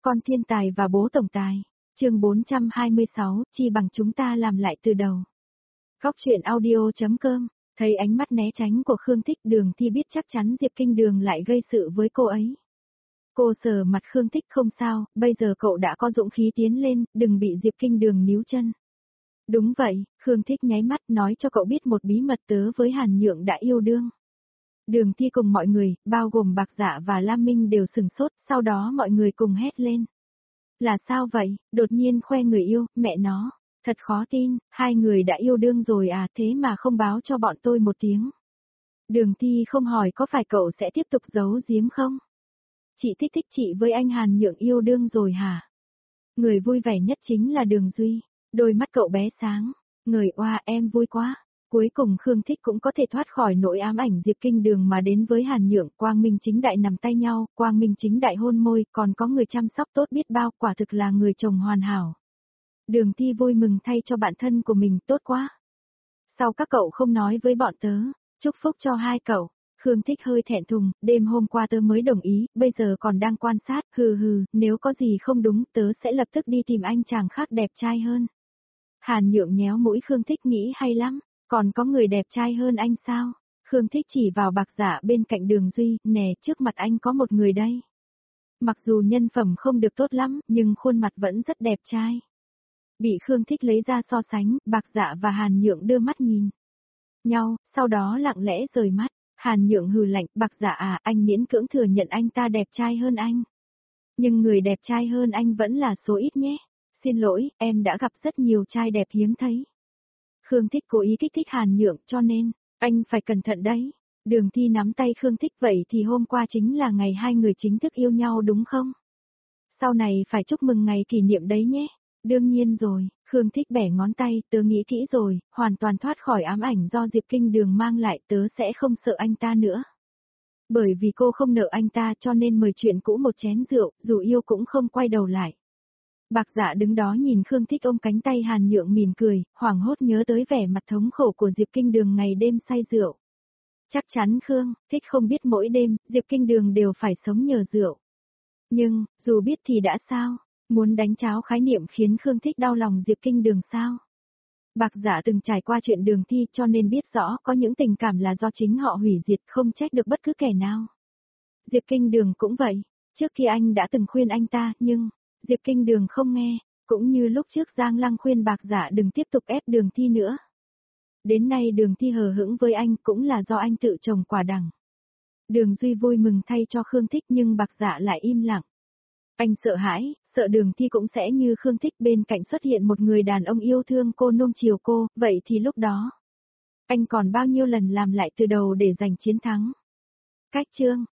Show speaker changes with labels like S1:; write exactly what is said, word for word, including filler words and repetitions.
S1: Con thiên tài và bố tổng tài. Chương bốn trăm hai mươi sáu, chi bằng chúng ta làm lại từ đầu. Góc truyện audio.com. Thấy ánh mắt né tránh của Khương Thích, Đường Thi biết chắc chắn Diệp Kinh Đường lại gây sự với cô ấy. Cô sờ mặt Khương Thích, không sao, bây giờ cậu đã có dũng khí tiến lên, đừng bị Diệp Kinh Đường níu chân. Đúng vậy, Khương Thích nháy mắt nói cho cậu biết một bí mật, tớ với Hàn Nhượng đã yêu đương. Đường Thi cùng mọi người, bao gồm Bạc Dạ và Lam Minh đều sừng sốt, sau đó mọi người cùng hét lên. Là sao vậy, đột nhiên khoe người yêu, mẹ nó, thật khó tin, hai người đã yêu đương rồi à, thế mà không báo cho bọn tôi một tiếng. Đường Thi không hỏi có phải cậu sẽ tiếp tục giấu giếm không? Chị Thích Thích chị với anh Hàn Nhượng yêu đương rồi hả? Người vui vẻ nhất chính là Đường Duy, đôi mắt cậu bé sáng, người oa em vui quá. Cuối cùng Khương Thích cũng có thể thoát khỏi nỗi ám ảnh Diệp Kinh Đường mà đến với Hàn Nhượng, quang minh chính đại nằm tay nhau, quang minh chính đại hôn môi, còn có người chăm sóc tốt biết bao, quả thực là người chồng hoàn hảo. Đường Thi vui mừng thay cho bạn thân của mình, tốt quá. Sao các cậu không nói với bọn tớ, chúc phúc cho hai cậu. Khương Thích hơi thẹn thùng, đêm hôm qua tớ mới đồng ý, bây giờ còn đang quan sát, hừ hừ, nếu có gì không đúng tớ sẽ lập tức đi tìm anh chàng khác đẹp trai hơn. Hàn Nhượng nhéo mũi Khương Thích, nghĩ hay lắm. Còn có người đẹp trai hơn anh sao? Khương Thích chỉ vào Bạc Dạ bên cạnh Đường Duy, nè, trước mặt anh có một người đây. Mặc dù nhân phẩm không được tốt lắm, nhưng khuôn mặt vẫn rất đẹp trai. Bị Khương Thích lấy ra so sánh, Bạc Dạ và Hàn Nhượng đưa mắt nhìn nhau, sau đó lặng lẽ rời mắt. Hàn Nhượng hừ lạnh, Bạc Dạ à, anh miễn cưỡng thừa nhận anh ta đẹp trai hơn anh. Nhưng người đẹp trai hơn anh vẫn là số ít nhé. Xin lỗi, em đã gặp rất nhiều trai đẹp hiếm thấy. Khương Thích cố ý kích thích Hàn Nhượng, cho nên, anh phải cẩn thận đấy. Đường Thi nắm tay Khương Thích, vậy thì hôm qua chính là ngày hai người chính thức yêu nhau đúng không? Sau này phải chúc mừng ngày kỷ niệm đấy nhé. Đương nhiên rồi, Khương Thích bẻ ngón tay, tớ nghĩ kỹ rồi, hoàn toàn thoát khỏi ám ảnh do Diệp Kinh Đường mang lại, tớ sẽ không sợ anh ta nữa. Bởi vì cô không nợ anh ta cho nên mời chuyện cũ một chén rượu, dù yêu cũng không quay đầu lại. Bạc Dạ đứng đó nhìn Khương Thích ôm cánh tay Hàn Nhượng mỉm cười, hoảng hốt nhớ tới vẻ mặt thống khổ của Diệp Kinh Đường ngày đêm say rượu. Chắc chắn Khương Thích không biết mỗi đêm, Diệp Kinh Đường đều phải sống nhờ rượu. Nhưng, dù biết thì đã sao, muốn đánh tráo khái niệm khiến Khương Thích đau lòng Diệp Kinh Đường sao? Bạc Dạ từng trải qua chuyện Đường Thi cho nên biết rõ có những tình cảm là do chính họ hủy diệt, không trách được bất cứ kẻ nào. Diệp Kinh Đường cũng vậy, trước khi anh đã từng khuyên anh ta, nhưng Diệp Kinh Đường không nghe, cũng như lúc trước Giang Lăng khuyên Bạc Dạ đừng tiếp tục ép Đường Thi nữa. Đến nay Đường Thi hờ hững với anh cũng là do anh tự trồng quả đắng. Đường Duy vui mừng thay cho Khương Thích nhưng Bạc Dạ lại im lặng. Anh sợ hãi, sợ Đường Thi cũng sẽ như Khương Thích bên cạnh xuất hiện một người đàn ông yêu thương cô nuông chiều cô, vậy thì lúc đó, anh còn bao nhiêu lần làm lại từ đầu để giành chiến thắng. Cách chương